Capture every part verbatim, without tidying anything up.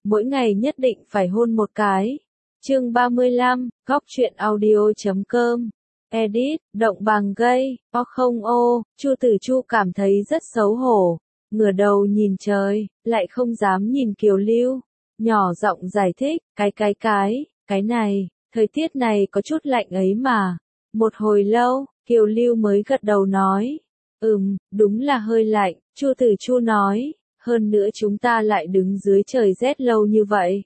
mỗi ngày nhất định phải hôn một cái. Chương ba mươi lăm, góc truyện audio chấm com. Edit, động bằng gây, o không ô, Chu Tử Chu cảm thấy rất xấu hổ, ngửa đầu nhìn trời, lại không dám nhìn Kiều Lưu, nhỏ giọng giải thích, cái cái cái, cái này, thời tiết này có chút lạnh ấy mà. Một hồi lâu, Kiều Lưu mới gật đầu nói, ừm, đúng là hơi lạnh, Chu Tử Chu nói, hơn nữa chúng ta lại đứng dưới trời rét lâu như vậy.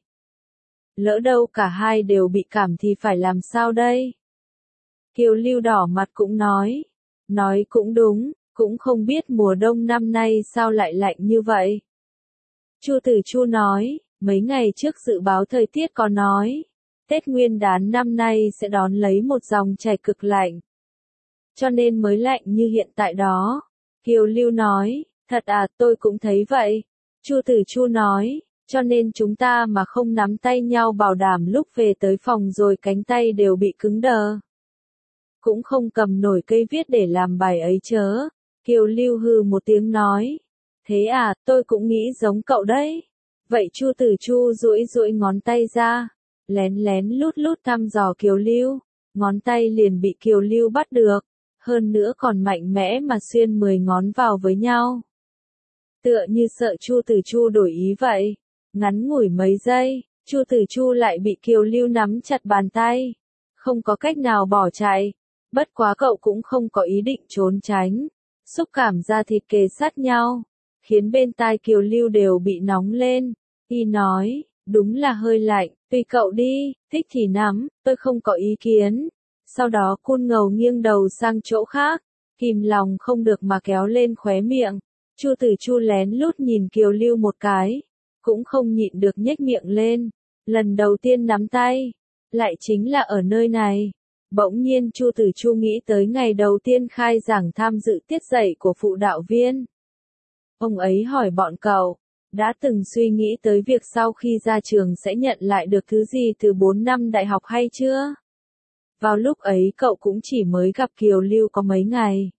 Lỡ đâu cả hai đều bị cảm thì phải làm sao đây? Kiều Lưu đỏ mặt cũng nói, nói cũng đúng, cũng không biết mùa đông năm nay sao lại lạnh như vậy. Chu Tử Chu nói, mấy ngày trước dự báo thời tiết có nói, Tết Nguyên Đán năm nay sẽ đón lấy một dòng chảy cực lạnh. Cho nên mới lạnh như hiện tại đó. Kiều Lưu nói, thật à, tôi cũng thấy vậy. Chu Tử Chu nói, cho nên chúng ta mà không nắm tay nhau bảo đảm lúc về tới phòng rồi cánh tay đều bị cứng đờ. Cũng không cầm nổi cây viết để làm bài ấy chớ. Kiều Lưu hừ một tiếng nói, thế à, tôi cũng nghĩ giống cậu đấy. Vậy Chu Tử Chu duỗi duỗi ngón tay ra, lén lén lút lút thăm dò Kiều Lưu, ngón tay liền bị Kiều Lưu bắt được, hơn nữa còn mạnh mẽ mà xuyên mười ngón vào với nhau. Tựa như sợ Chu Tử Chu đổi ý vậy. Ngắn ngủi mấy giây, Chu Tử Chu lại bị Kiều Lưu nắm chặt bàn tay, không có cách nào bỏ chạy. Bất quá cậu cũng không có ý định trốn tránh, xúc cảm da thịt kề sát nhau, khiến bên tai Kiều Lưu đều bị nóng lên. Y nói, đúng là hơi lạnh, tùy cậu đi, thích thì nắm, tôi không có ý kiến. Sau đó cun ngầu nghiêng đầu sang chỗ khác, kìm lòng không được mà kéo lên khóe miệng. Chu Tử Chu lén lút nhìn Kiều Lưu một cái, cũng không nhịn được nhếch miệng lên. Lần đầu tiên nắm tay, lại chính là ở nơi này. Bỗng nhiên Chu Tử Chu nghĩ tới ngày đầu tiên khai giảng tham dự tiết dạy của phụ đạo viên. Ông ấy hỏi bọn cậu, đã từng suy nghĩ tới việc sau khi ra trường sẽ nhận lại được thứ gì từ bốn năm đại học hay chưa? Vào lúc ấy cậu cũng chỉ mới gặp Kiều Lưu có mấy ngày.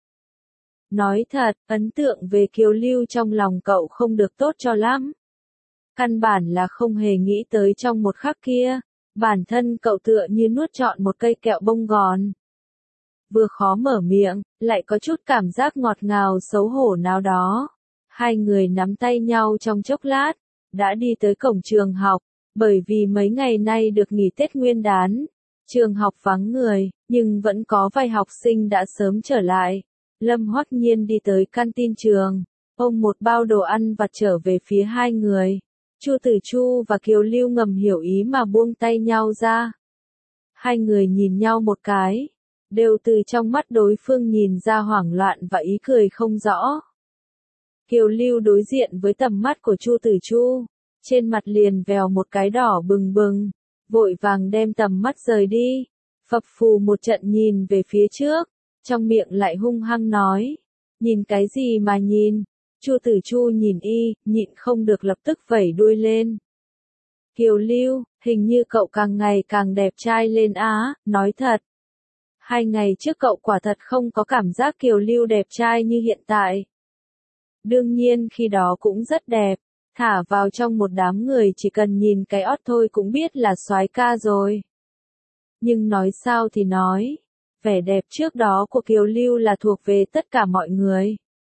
Nói thật, ấn tượng về Kiều Lưu trong lòng cậu không được tốt cho lắm. Căn bản là không hề nghĩ tới trong một khắc kia, bản thân cậu tựa như nuốt trọn một cây kẹo bông gòn. Vừa khó mở miệng, lại có chút cảm giác ngọt ngào xấu hổ nào đó. Hai người nắm tay nhau trong chốc lát, đã đi tới cổng trường học, bởi vì mấy ngày nay được nghỉ Tết Nguyên Đán. Trường học vắng người, nhưng vẫn có vài học sinh đã sớm trở lại. Lâm Hoắc Nhiên đi tới canteen trường, ôm một bao đồ ăn vặt trở về phía hai người. Chu Tử Chu và Kiều Lưu ngầm hiểu ý mà buông tay nhau ra. Hai người nhìn nhau một cái, đều từ trong mắt đối phương nhìn ra hoảng loạn và ý cười không rõ. Kiều Lưu đối diện với tầm mắt của Chu Tử Chu, trên mặt liền vèo một cái đỏ bừng bừng, vội vàng đem tầm mắt rời đi, phập phù một trận nhìn về phía trước, trong miệng lại hung hăng nói, nhìn cái gì mà nhìn. Chu Tử Chu nhìn y, nhịn không được lập tức vẩy đuôi lên. Kiều Lưu, hình như cậu càng ngày càng đẹp trai lên á, nói thật. Hai ngày trước cậu quả thật không có cảm giác Kiều Lưu đẹp trai như hiện tại. Đương nhiên khi đó cũng rất đẹp, thả vào trong một đám người chỉ cần nhìn cái ót thôi cũng biết là soái ca rồi. Nhưng nói sao thì nói, vẻ đẹp trước đó của Kiều Lưu là thuộc về tất cả mọi người.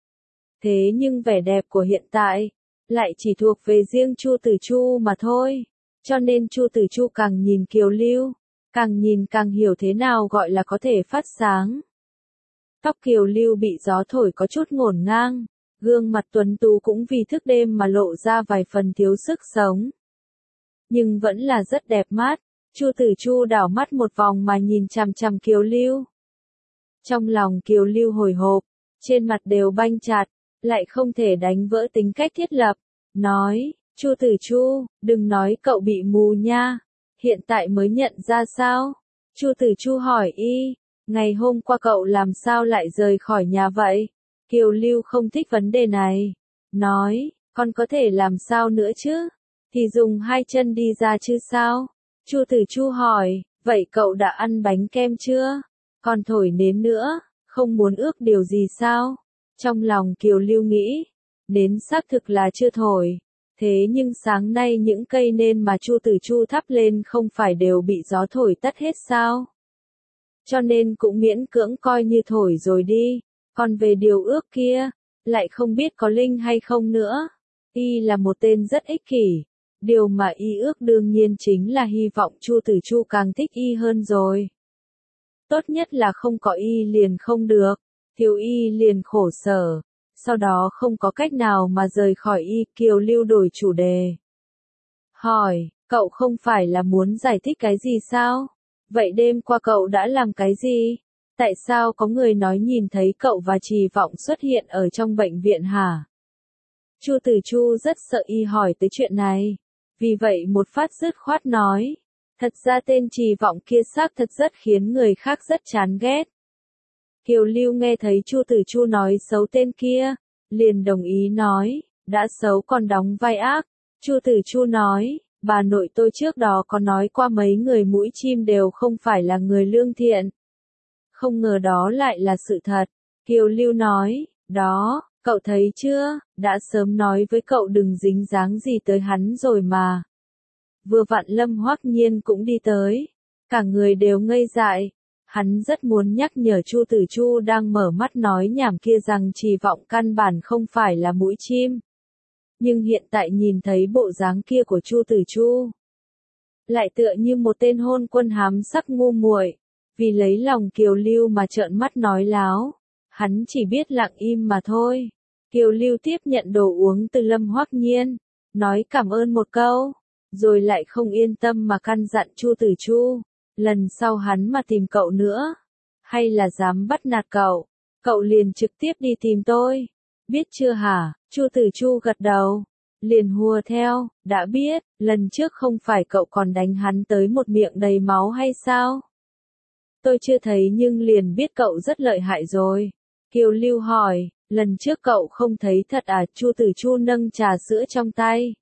Thế nhưng vẻ đẹp của hiện tại, lại chỉ thuộc về riêng Chu Tử Chu mà thôi. Cho nên Chu Tử Chu càng nhìn Kiều Lưu, càng nhìn càng hiểu thế nào gọi là có thể phát sáng. Tóc Kiều Lưu bị gió thổi có chút ngổn ngang, gương mặt tuấn tú cũng vì thức đêm mà lộ ra vài phần thiếu sức sống. Nhưng vẫn là rất đẹp mắt. Chu Tử Chu đảo mắt một vòng mà nhìn chằm chằm Kiều Lưu. Trong lòng Kiều Lưu hồi hộp, trên mặt đều banh chặt, lại không thể đánh vỡ tính cách thiết lập. Nói, Chu Tử Chu, đừng nói cậu bị mù nha, hiện tại mới nhận ra sao? Chu Tử Chu hỏi y, ngày hôm qua cậu làm sao lại rời khỏi nhà vậy? Kiều Lưu không thích vấn đề này. Nói, con có thể làm sao nữa chứ? Thì dùng hai chân đi ra chứ sao? Chu Tử Chu hỏi, vậy cậu đã ăn bánh kem chưa? Còn thổi nến nữa, không muốn ước điều gì sao? Trong lòng Kiều Lưu nghĩ, nến xác thực là chưa thổi, Thế nhưng sáng nay những cây nến mà Chu Tử Chu thắp lên không phải đều bị gió thổi tắt hết sao? Cho nên cũng miễn cưỡng coi như thổi rồi đi. Còn về điều ước kia, lại không biết có linh hay không nữa. Y là một tên rất ích kỷ. Điều mà y ước đương nhiên chính là hy vọng Chu Tử Chu càng thích y hơn rồi. Tốt nhất là không có y liền không được, thiếu y liền khổ sở. Sau đó không có cách nào mà rời khỏi y, Kiều Lưu đổi chủ đề. Hỏi, cậu không phải là muốn giải thích cái gì sao? Vậy đêm qua cậu đã làm cái gì? Tại sao có người nói nhìn thấy cậu và Trì Vọng xuất hiện ở trong bệnh viện hả? Chu Tử Chu rất sợ y hỏi tới chuyện này. Vì vậy một phát dứt khoát nói. Thật ra tên Trì Vọng kia xác thật rất khiến người khác rất chán ghét. Kiều Lưu nghe thấy Chu Tử Chu nói xấu tên kia, liền đồng ý nói, đã xấu còn đóng vai ác. Chu Tử Chu nói, bà nội tôi trước đó có nói qua mấy người mũi chim đều không phải là người lương thiện. Không ngờ đó lại là sự thật. Kiều Lưu nói, đó, cậu thấy chưa, đã sớm nói với cậu đừng dính dáng gì tới hắn rồi mà. Vừa vặn Lâm Hoắc Nhiên cũng đi tới, cả người đều ngây dại. Hắn rất muốn nhắc nhở Chu Tử Chu đang mở mắt nói nhảm kia rằng Trì Vọng căn bản không phải là mũi chim. Nhưng hiện tại nhìn thấy bộ dáng kia của Chu Tử Chu, lại tựa như một tên hôn quân hám sắc ngu muội, vì lấy lòng Kiều Lưu mà trợn mắt nói láo. Hắn chỉ biết lặng im mà thôi. Kiều Lưu tiếp nhận đồ uống từ Lâm Hoắc Nhiên, nói cảm ơn một câu, rồi lại không yên tâm mà căn dặn Chu Tử Chu, lần sau hắn mà tìm cậu nữa, hay là dám bắt nạt cậu, cậu liền trực tiếp đi tìm tôi. Biết chưa hả? Chu Tử Chu gật đầu, liền hùa theo, đã biết, lần trước không phải cậu còn đánh hắn tới một miệng đầy máu hay sao? Tôi chưa thấy nhưng liền biết cậu rất lợi hại rồi. Kiều Lưu hỏi, lần trước cậu không thấy thật à? Chu Tử Chu nâng trà sữa trong tay,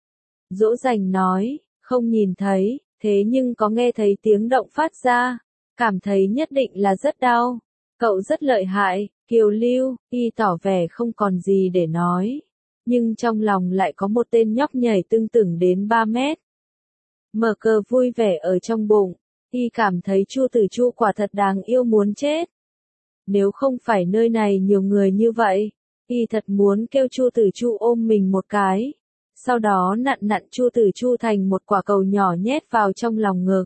dỗ dành nói, không nhìn thấy, thế nhưng có nghe thấy tiếng động phát ra, cảm thấy nhất định là rất đau. Cậu rất lợi hại. Kiều Lưu, y tỏ vẻ không còn gì để nói, nhưng trong lòng lại có một tên nhóc nhảy tưng tửng đến ba mét. Mở cờ vui vẻ ở trong bụng, y cảm thấy Chu Tử Chu quả thật đáng yêu muốn chết. Nếu không phải nơi này nhiều người như vậy, y thật muốn kêu Chu Tử Chu ôm mình một cái, sau đó nặn nặn Chu Tử Chu thành một quả cầu nhỏ nhét vào trong lòng ngực.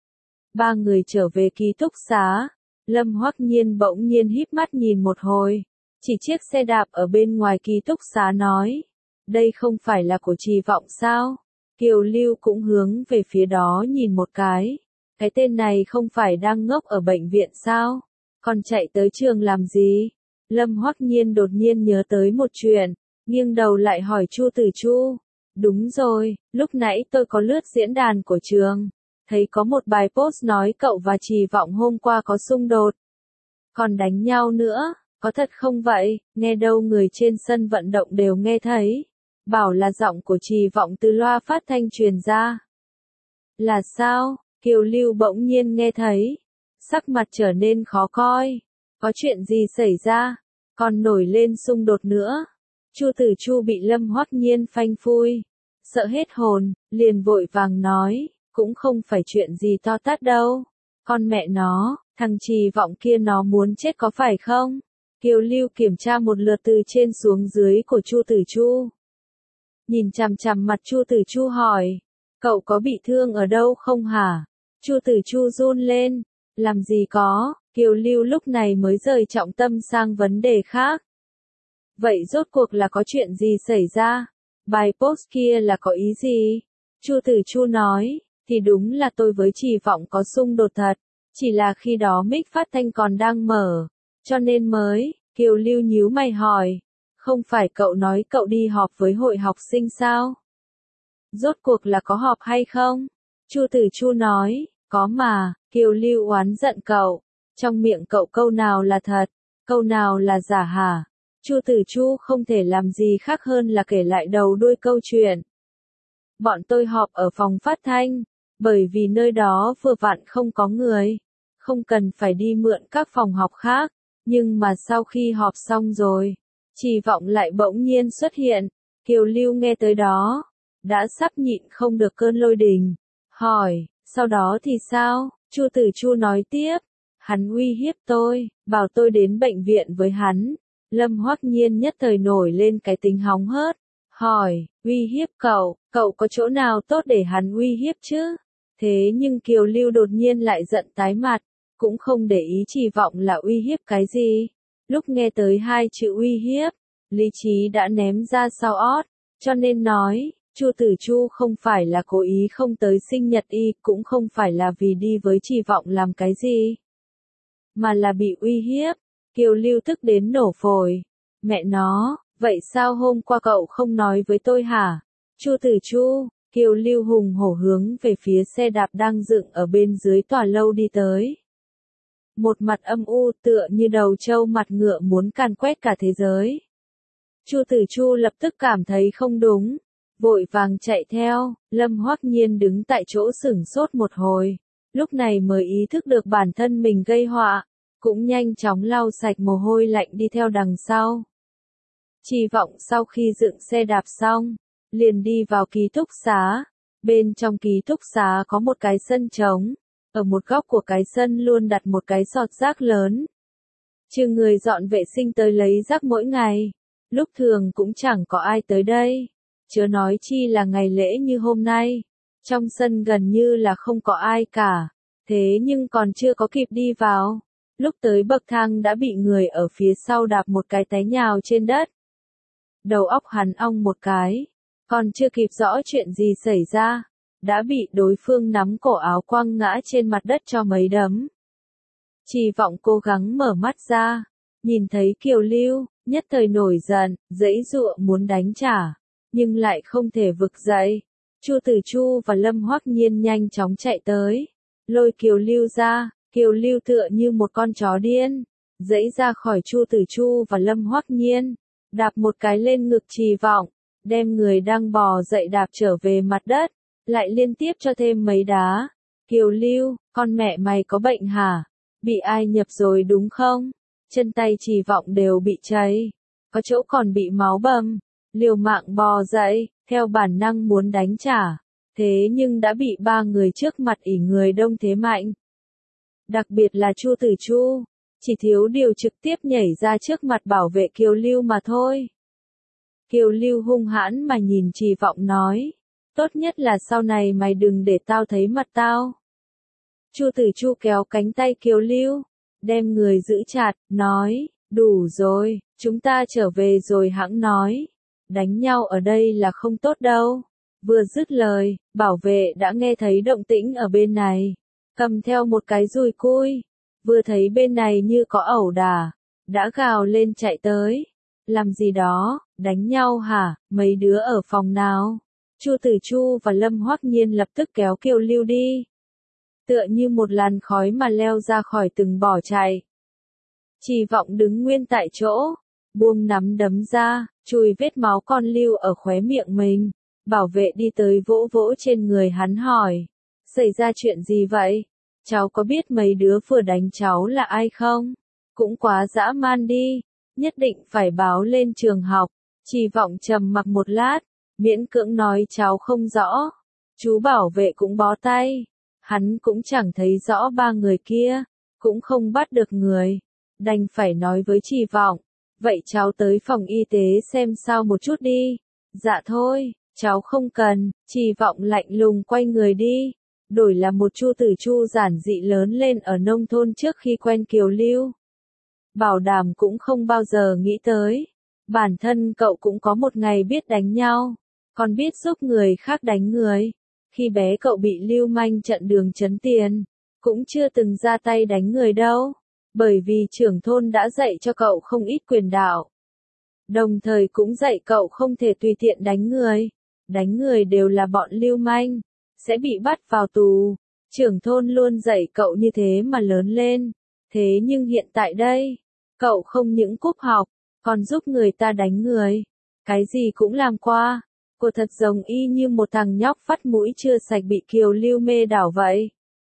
Ba người trở về ký túc xá. Lâm Hoắc Nhiên bỗng nhiên híp mắt nhìn một hồi, chỉ chiếc xe đạp ở bên ngoài ký túc xá nói, đây không phải là của Trì Vọng sao? Kiều Lưu cũng hướng về phía đó nhìn một cái, cái tên này không phải đang ngốc ở bệnh viện sao? Còn chạy tới trường làm gì? Lâm Hoắc Nhiên đột nhiên nhớ tới một chuyện, nghiêng đầu lại hỏi Chu Tử Chu, đúng rồi, lúc nãy tôi có lướt diễn đàn của trường, thấy có một bài post nói cậu và Trì Vọng hôm qua có xung đột, còn đánh nhau nữa, có thật không vậy? Nghe đâu người trên sân vận động đều nghe thấy, bảo là giọng của Trì Vọng từ loa phát thanh truyền ra. Là sao? Kiều Lưu bỗng nhiên nghe thấy, sắc mặt trở nên khó coi, có chuyện gì xảy ra, còn nổi lên xung đột nữa. Chu Tử Chu bị Lâm Hoắc Nhiên phanh phui, sợ hết hồn, liền vội vàng nói, cũng không phải chuyện gì to tát đâu. Con mẹ nó, thằng Trì Vọng kia nó muốn chết có phải không? Kiều Lưu kiểm tra một lượt từ trên xuống dưới của Chu Tử Chu. Nhìn chằm chằm mặt Chu Tử Chu hỏi, cậu có bị thương ở đâu không hả? Chu Tử Chu run lên, làm gì có? Kiều Lưu lúc này mới rời trọng tâm sang vấn đề khác. Vậy rốt cuộc là có chuyện gì xảy ra? Bài post kia là có ý gì? Chu Tử Chu nói, thì đúng là tôi với Trì Vọng có xung đột thật, chỉ là khi đó mic phát thanh còn đang mở, cho nên mới. Kiều Lưu nhíu mày hỏi, không phải cậu nói cậu đi họp với hội học sinh sao? Rốt cuộc là có họp hay không? Chu Tử Chu nói, có mà. Kiều Lưu oán giận cậu, trong miệng cậu câu nào là thật, câu nào là giả hả? Chu Tử Chu không thể làm gì khác hơn là kể lại đầu đuôi câu chuyện. Bọn tôi họp ở phòng phát thanh, bởi vì nơi đó vừa vặn không có người, không cần phải đi mượn các phòng học khác, nhưng mà sau khi họp xong rồi, Trì Vọng lại bỗng nhiên xuất hiện, Kiều Lưu nghe tới đó, đã sắp nhịn không được cơn lôi đình, hỏi, sau đó thì sao? Chu Tử Chu nói tiếp, hắn uy hiếp tôi, bảo tôi đến bệnh viện với hắn. Lâm Hoắc Nhiên nhất thời nổi lên cái tính hóng hớt, hỏi, uy hiếp cậu, cậu có chỗ nào tốt để hắn uy hiếp chứ? Thế nhưng Kiều Lưu đột nhiên lại giận tái mặt, cũng không để ý Trì Vọng là uy hiếp cái gì. Lúc nghe tới hai chữ uy hiếp, lý trí đã ném ra sau ót, cho nên nói, Chu Tử Chu không phải là cố ý không tới sinh nhật y, cũng không phải là vì đi với Trì Vọng làm cái gì, mà là bị uy hiếp. Kiều Lưu tức đến nổ phổi. Mẹ nó, vậy sao hôm qua cậu không nói với tôi hả? Chu Tử Chu, Kiều Lưu hùng hổ hướng về phía xe đạp đang dựng ở bên dưới tòa lâu đi tới. Một mặt âm u tựa như đầu trâu mặt ngựa muốn càn quét cả thế giới. Chu Tử Chu lập tức cảm thấy không đúng, vội vàng chạy theo. Lâm Hoắc Nhiên đứng tại chỗ sửng sốt một hồi, lúc này mới ý thức được bản thân mình gây họa, cũng nhanh chóng lau sạch mồ hôi lạnh đi theo đằng sau. Trì Vọng sau khi dựng xe đạp xong, liền đi vào ký túc xá. Bên trong ký túc xá có một cái sân trống, ở một góc của cái sân luôn đặt một cái sọt rác lớn. Trừ người dọn vệ sinh tới lấy rác mỗi ngày, lúc thường cũng chẳng có ai tới đây, chớ nói chi là ngày lễ như hôm nay. Trong sân gần như là không có ai cả, thế nhưng còn chưa có kịp đi vào, lúc tới bậc thang đã bị người ở phía sau đạp một cái té nhào trên đất. Đầu óc hắn ong một cái, còn chưa kịp rõ chuyện gì xảy ra, đã bị đối phương nắm cổ áo quăng ngã trên mặt đất cho mấy đấm. Trì Vọng cố gắng mở mắt ra, nhìn thấy Kiều Lưu, nhất thời nổi giận, giãy giụa muốn đánh trả, nhưng lại không thể vực dậy. Chu Tử Chu và Lâm Hoắc Nhiên nhanh chóng chạy tới, lôi Kiều Lưu ra. Kiều Lưu tựa như một con chó điên, giãy ra khỏi Chu Tử Chu và Lâm Hoắc Nhiên, đạp một cái lên ngực Trì Vọng, đem người đang bò dậy đạp trở về mặt đất, lại liên tiếp cho thêm mấy đá. Kiều Lưu, con mẹ mày có bệnh hả? Bị ai nhập rồi đúng không? Chân tay Trì Vọng đều bị cháy, có chỗ còn bị máu bầm, liều mạng bò dậy, theo bản năng muốn đánh trả, thế nhưng đã bị ba người trước mặt ỷ người đông thế mạnh. Đặc biệt là Chu Tử Chu, chỉ thiếu điều trực tiếp nhảy ra trước mặt bảo vệ Kiều Lưu mà thôi. Kiều Lưu hung hãn mà nhìn Trì Vọng nói, tốt nhất là sau này mày đừng để tao thấy mặt tao. Chu Tử Chu kéo cánh tay Kiều Lưu, đem người giữ chặt, nói, đủ rồi, chúng ta trở về rồi hẵng nói, đánh nhau ở đây là không tốt đâu. Vừa dứt lời, bảo vệ đã nghe thấy động tĩnh ở bên này, cầm theo một cái dùi cui, vừa thấy bên này như có ẩu đả, đã gào lên chạy tới. Làm gì đó, đánh nhau hả, mấy đứa ở phòng nào? Chu Tử Chu và Lâm Hoắc Nhiên lập tức kéo Kiều Lưu đi, tựa như một làn khói mà leo ra khỏi từng bỏ chạy. Trì Vọng đứng nguyên tại chỗ, buông nắm đấm ra, chùi vết máu con lưu ở khóe miệng mình. Bảo vệ đi tới vỗ vỗ trên người hắn hỏi, xảy ra chuyện gì vậy? Cháu có biết mấy đứa vừa đánh cháu là ai không? Cũng quá dã man đi, nhất định phải báo lên trường học. Trì Vọng trầm mặc một lát, miễn cưỡng nói cháu không rõ. Chú bảo vệ cũng bó tay, hắn cũng chẳng thấy rõ ba người kia, cũng không bắt được người, đành phải nói với Trì Vọng, vậy cháu tới phòng y tế xem sao một chút đi. Dạ thôi, cháu không cần. Trì Vọng lạnh lùng quay người đi, đổi là một Chu Tử Chu giản dị lớn lên ở nông thôn trước khi quen Kiều Lưu. Bảo đảm cũng không bao giờ nghĩ tới, bản thân cậu cũng có một ngày biết đánh nhau, còn biết giúp người khác đánh người. Khi bé cậu bị lưu manh chặn đường trấn tiền, cũng chưa từng ra tay đánh người đâu, bởi vì trưởng thôn đã dạy cho cậu không ít quyền đạo. Đồng thời cũng dạy cậu không thể tùy tiện đánh người, đánh người đều là bọn lưu manh, sẽ bị bắt vào tù. Trưởng thôn luôn dạy cậu như thế mà lớn lên, thế nhưng hiện tại đây, cậu không những cúp học, còn giúp người ta đánh người, cái gì cũng làm qua. Cô thật giống y như một thằng nhóc vắt mũi chưa sạch bị Kiều Lưu mê đảo vậy.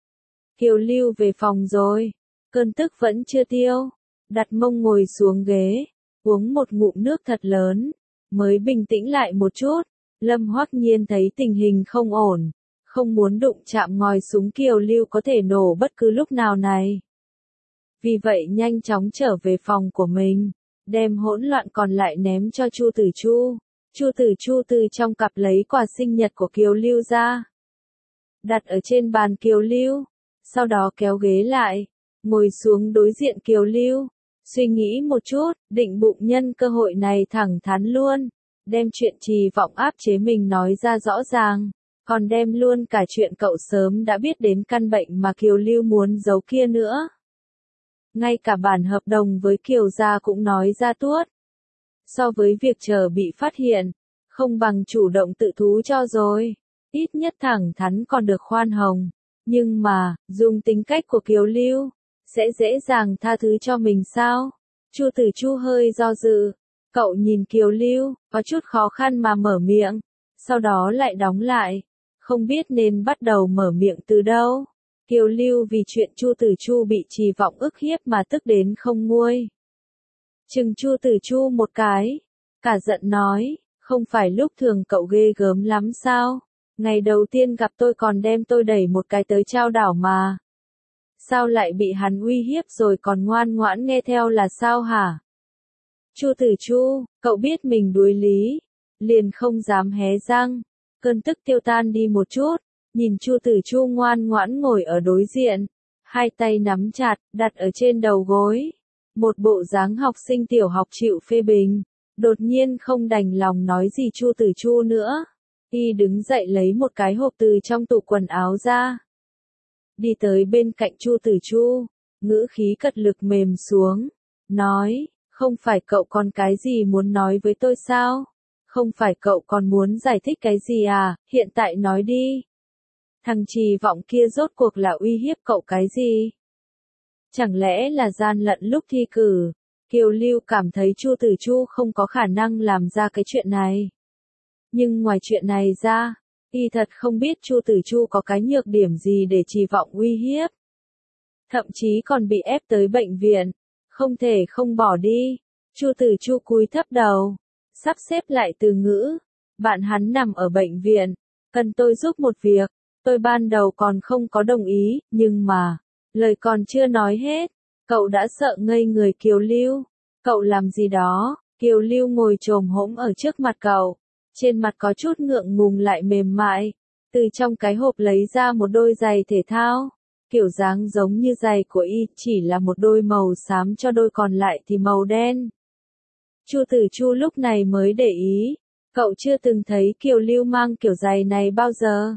Kiều Lưu về phòng rồi, cơn tức vẫn chưa tiêu, đặt mông ngồi xuống ghế, uống một ngụm nước thật lớn, mới bình tĩnh lại một chút. Lâm Hoắc Nhiên thấy tình hình không ổn, không muốn đụng chạm ngòi súng Kiều Lưu có thể nổ bất cứ lúc nào này. Vì vậy nhanh chóng trở về phòng của mình, đem hỗn loạn còn lại ném cho Chu Tử Chu. Chu Tử Chu từ trong cặp lấy quà sinh nhật của Kiều Lưu ra, đặt ở trên bàn Kiều Lưu, sau đó kéo ghế lại, ngồi xuống đối diện Kiều Lưu, suy nghĩ một chút, định bụng nhân cơ hội này thẳng thắn luôn, đem chuyện trì vọng áp chế mình nói ra rõ ràng, còn đem luôn cả chuyện cậu sớm đã biết đến căn bệnh mà Kiều Lưu muốn giấu kia nữa. Ngay cả bản hợp đồng với Kiều gia cũng nói ra tuốt. So với việc chờ bị phát hiện, không bằng chủ động tự thú cho rồi. Ít nhất thẳng thắn còn được khoan hồng. Nhưng mà, dùng tính cách của Kiều Lưu, sẽ dễ dàng tha thứ cho mình sao? Chu Tử Chu hơi do dự. Cậu nhìn Kiều Lưu, có chút khó khăn mà mở miệng. Sau đó lại đóng lại. Không biết nên bắt đầu mở miệng từ đâu. Kiều Lưu vì chuyện Chu Tử Chu bị trì vọng ức hiếp mà tức đến không nguôi. Chừng Chu Tử Chu một cái, cả giận nói, không phải lúc thường cậu ghê gớm lắm sao? Ngày đầu tiên gặp tôi còn đem tôi đẩy một cái tới trao đảo mà. Sao lại bị hắn uy hiếp rồi còn ngoan ngoãn nghe theo là sao hả? Chu Tử Chu, cậu biết mình đuối lý, liền không dám hé răng, cơn tức tiêu tan đi một chút, nhìn Chu Tử Chu ngoan ngoãn ngồi ở đối diện, hai tay nắm chặt, đặt ở trên đầu gối. Một bộ dáng học sinh tiểu học chịu phê bình, đột nhiên không đành lòng nói gì Chu Tử Chu nữa. Y đứng dậy lấy một cái hộp từ trong tủ quần áo ra. Đi tới bên cạnh Chu Tử Chu, ngữ khí cật lực mềm xuống, nói, không phải cậu còn cái gì muốn nói với tôi sao? Không phải cậu còn muốn giải thích cái gì à, hiện tại nói đi. Thằng trì vọng kia rốt cuộc là uy hiếp cậu cái gì? Chẳng lẽ là gian lận lúc thi cử? Kiều Lưu cảm thấy Chu Tử Chu không có khả năng làm ra cái chuyện này. Nhưng ngoài chuyện này ra, y thật không biết Chu Tử Chu có cái nhược điểm gì để trì vọng uy hiếp. Thậm chí còn bị ép tới bệnh viện, không thể không bỏ đi. Chu Tử Chu cúi thấp đầu, sắp xếp lại từ ngữ. Bạn hắn nằm ở bệnh viện, cần tôi giúp một việc. Tôi ban đầu còn không có đồng ý, nhưng mà, lời còn chưa nói hết, cậu đã sợ ngây người Kiều Lưu. Cậu làm gì đó? Kiều Lưu ngồi chồm hổm ở trước mặt cậu, trên mặt có chút ngượng ngùng lại mềm mại, từ trong cái hộp lấy ra một đôi giày thể thao, kiểu dáng giống như giày của y, chỉ là một đôi màu xám cho đôi còn lại thì màu đen. Chu Tử Chu lúc này mới để ý, cậu chưa từng thấy Kiều Lưu mang kiểu giày này bao giờ.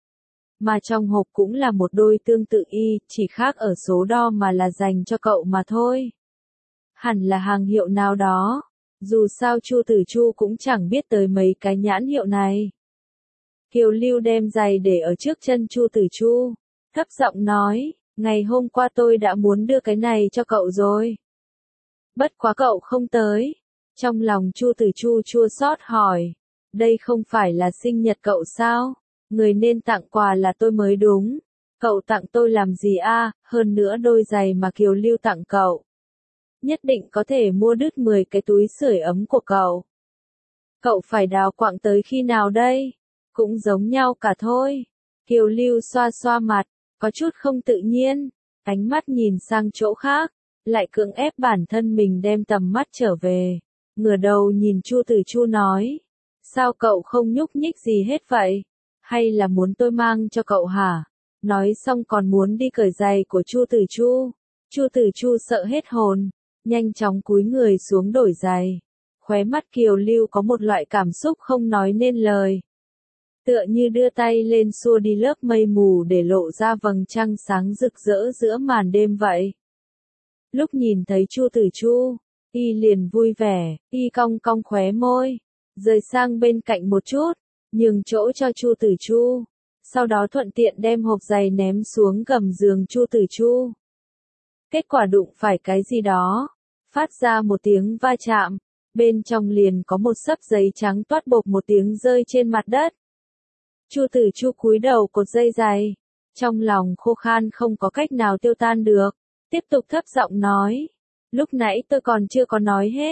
Mà trong hộp cũng là một đôi tương tự y, chỉ khác ở số đo mà là dành cho cậu mà thôi. Hẳn là hàng hiệu nào đó, dù sao Chu Tử Chu cũng chẳng biết tới mấy cái nhãn hiệu này. Kiều Lưu đem giày để ở trước chân Chu Tử Chu, thấp giọng nói, ngày hôm qua tôi đã muốn đưa cái này cho cậu rồi. Bất quá cậu không tới. Trong lòng Chu Tử Chu chua xót hỏi, đây không phải là sinh nhật cậu sao? Người nên tặng quà là tôi mới đúng. Cậu tặng tôi làm gì a? Hơn nữa đôi giày mà Kiều Lưu tặng cậu, nhất định có thể mua đứt mười cái túi sưởi ấm của cậu. Cậu phải đào quặng tới khi nào đây? Cũng giống nhau cả thôi. Kiều Lưu xoa xoa mặt, có chút không tự nhiên, ánh mắt nhìn sang chỗ khác, lại cưỡng ép bản thân mình đem tầm mắt trở về, ngửa đầu nhìn Chu Tử Chu nói, sao cậu không nhúc nhích gì hết vậy? Hay là muốn tôi mang cho cậu hả? Nói xong còn muốn đi cởi giày của Chu Tử Chu. Chu Tử Chu sợ hết hồn, nhanh chóng cúi người xuống đổi giày. Khóe mắt Kiều Lưu có một loại cảm xúc không nói nên lời. Tựa như đưa tay lên xua đi lớp mây mù để lộ ra vầng trăng sáng rực rỡ giữa màn đêm vậy. Lúc nhìn thấy Chu Tử Chu, y liền vui vẻ, y cong cong khóe môi, rời sang bên cạnh một chút, nhường chỗ cho Chu Tử Chu, sau đó thuận tiện đem hộp giày ném xuống gầm giường Chu Tử Chu. Kết quả đụng phải cái gì đó, phát ra một tiếng va chạm, bên trong liền có một xấp giấy trắng toát bộp một tiếng rơi trên mặt đất. Chu Tử Chu cúi đầu cột dây giày, trong lòng khô khan không có cách nào tiêu tan được, tiếp tục thấp giọng nói, lúc nãy tôi còn chưa có nói hết,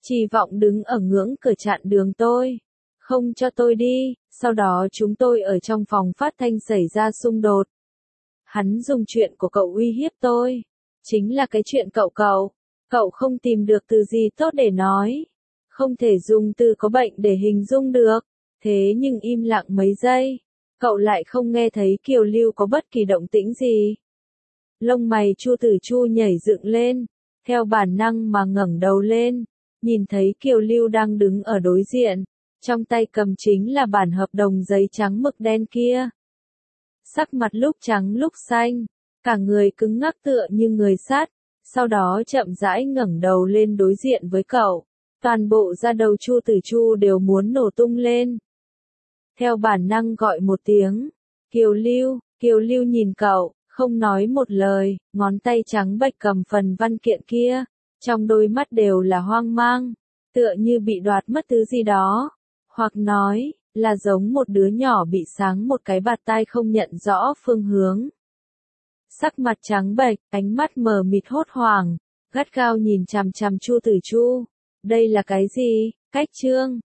Trì Vọng đứng ở ngưỡng cửa chặn đường tôi. Không cho tôi đi, sau đó chúng tôi ở trong phòng phát thanh xảy ra xung đột. Hắn dùng chuyện của cậu uy hiếp tôi. Chính là cái chuyện cậu cậu. Cậu không tìm được từ gì tốt để nói. Không thể dùng từ có bệnh để hình dung được. Thế nhưng im lặng mấy giây. Cậu lại không nghe thấy Kiều Lưu có bất kỳ động tĩnh gì. Lông mày Chu Tử Chu nhảy dựng lên. Theo bản năng mà ngẩng đầu lên. Nhìn thấy Kiều Lưu đang đứng ở đối diện. Trong tay cầm chính là bản hợp đồng giấy trắng mực đen kia. Sắc mặt lúc trắng lúc xanh. Cả người cứng ngắc tựa như người sắt. Sau đó chậm rãi ngẩng đầu lên đối diện với cậu. Toàn bộ da đầu Chu Tử Chu đều muốn nổ tung lên. Theo bản năng gọi một tiếng. Kiều Lưu, Kiều Lưu nhìn cậu, không nói một lời, ngón tay trắng bệch cầm phần văn kiện kia. Trong đôi mắt đều là hoang mang, tựa như bị đoạt mất thứ gì đó. Hoặc nói, là giống một đứa nhỏ bị sáng một cái bạt tai không nhận rõ phương hướng. Sắc mặt trắng bệch, ánh mắt mờ mịt hốt hoảng, gắt gao nhìn chằm chằm Chu Tử Chu. Đây là cái gì? Cách chương